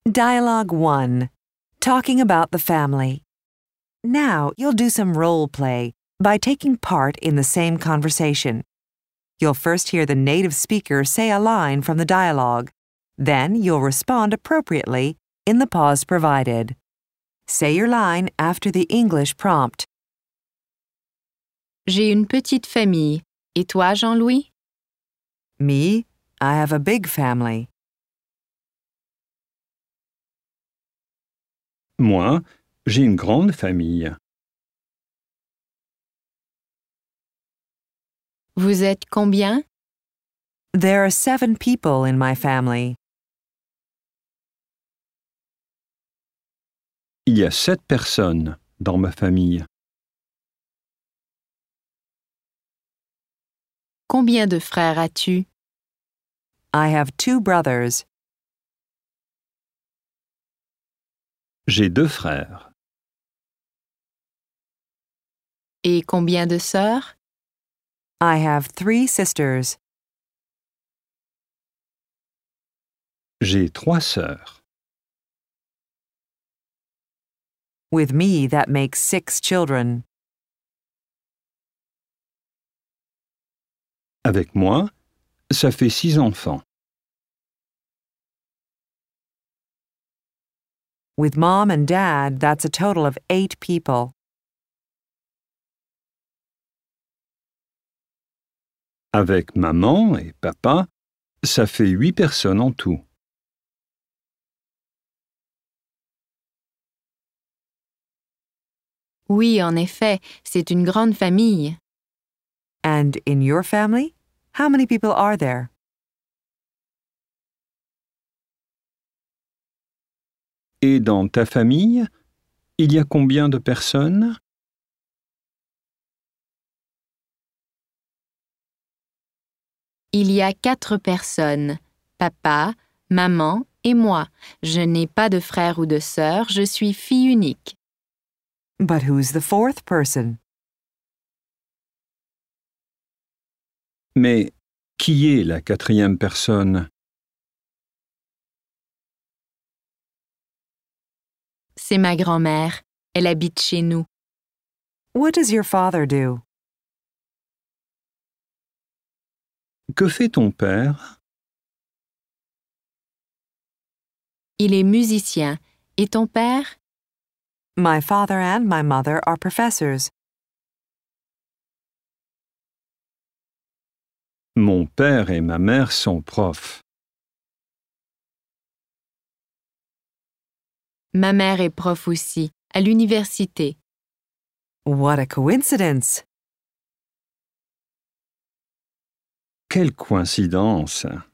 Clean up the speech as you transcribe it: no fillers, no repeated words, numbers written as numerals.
Dialogue 1. Talking about the family. Now you'll do some role play by taking part in the same conversation. You'll first hear the native speaker say a line from the dialogue. Then you'll respond appropriately in the pause provided. Say your line after the English prompt. J'ai une petite famille. Et toi, Jean-Louis? Me, I have a big family. Moi, j'ai une grande famille. Vous êtes combien? There are 7 people in my family. Il y a 7 personnes dans ma famille. Combien de frères as-tu? I have 2 brothers. J'ai 2 frères. Et combien de sœurs? I have 3 sisters. J'ai 3 sœurs. With me, that makes 6 children. Avec moi, ça fait 6 enfants. With Mom and Dad, that's a total of 8 people. Avec maman et papa, ça fait 8 personnes en tout. Oui, en effet, c'est une grande famille. And in your family, how many people are there? Et dans ta famille, il y a combien de personnes? Il y a 4 personnes. Papa, maman et moi. Je n'ai pas de frère ou de sœur, je suis fille unique. But who's the 4th person? Mais qui est la 4e personne? C'est ma grand-mère. Elle habite chez nous. What does your father do? Que fait ton père? Il est musicien. Et ton père? My father and my mother are professors. Mon père et ma mère sont profs. Ma mère est prof aussi, à l'université. What a coincidence! Quelle coïncidence!